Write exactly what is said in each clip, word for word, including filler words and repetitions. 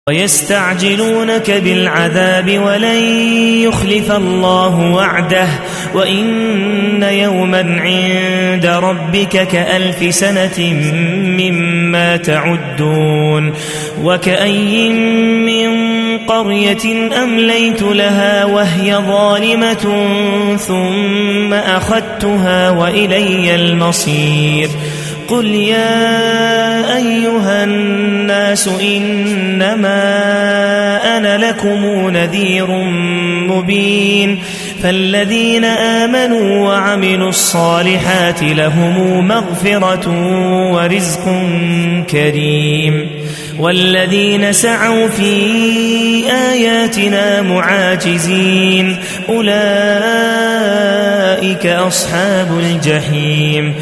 ويستعجلونك بالعذاب ولن يخلف الله وعده وإن يوما عند ربك كألف سنة مما تعدون وكأي من قرية أمليت لها وهي ظالمة ثم أخذتها وإلي المصير قل يا أيها الناس إنما أنا لكم نذير مبين فالذين آمنوا وعملوا الصالحات لهم مغفرة ورزق كريم والذين سعوا في آياتنا معاجزين أولئك أصحاب الجحيم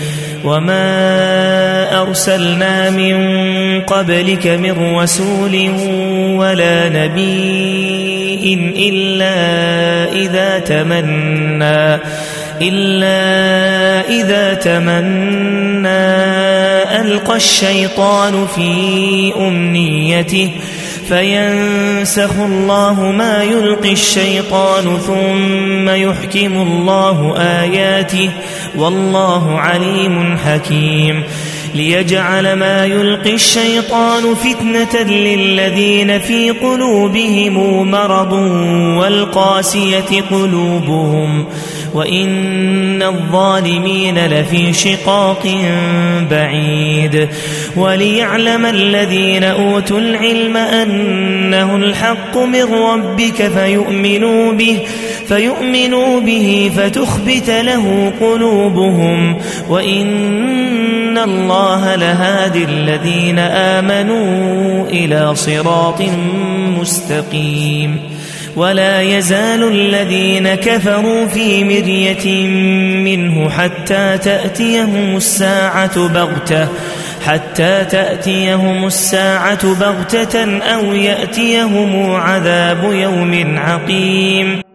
وما أرسلنا من قبلك من رسول ولا نبي إلا إذا تمنى إلا إذا تمنى ألقى الشيطان في أمنيته فينسخ الله ما يلقي الشيطان ثم يحكم الله آياته والله عليم حكيم ليجعل ما يلقي الشيطان فتنة للذين في قلوبهم مرض والقاسية قلوبهم وإن الظالمين لفي شقاق بعيد وليعلم الذين أوتوا العلم أنه الحق من ربك فيؤمنوا به فيؤمنوا به فتخبت له قلوبهم وإن الله لهادي الذين آمنوا إلى صراط مستقيم ولا يزال الذين كفروا في مرية منه حتى تأتيهم الساعة بغتة حتى تأتيهم الساعة بغتة أو يأتيهم عذاب يوم عقيم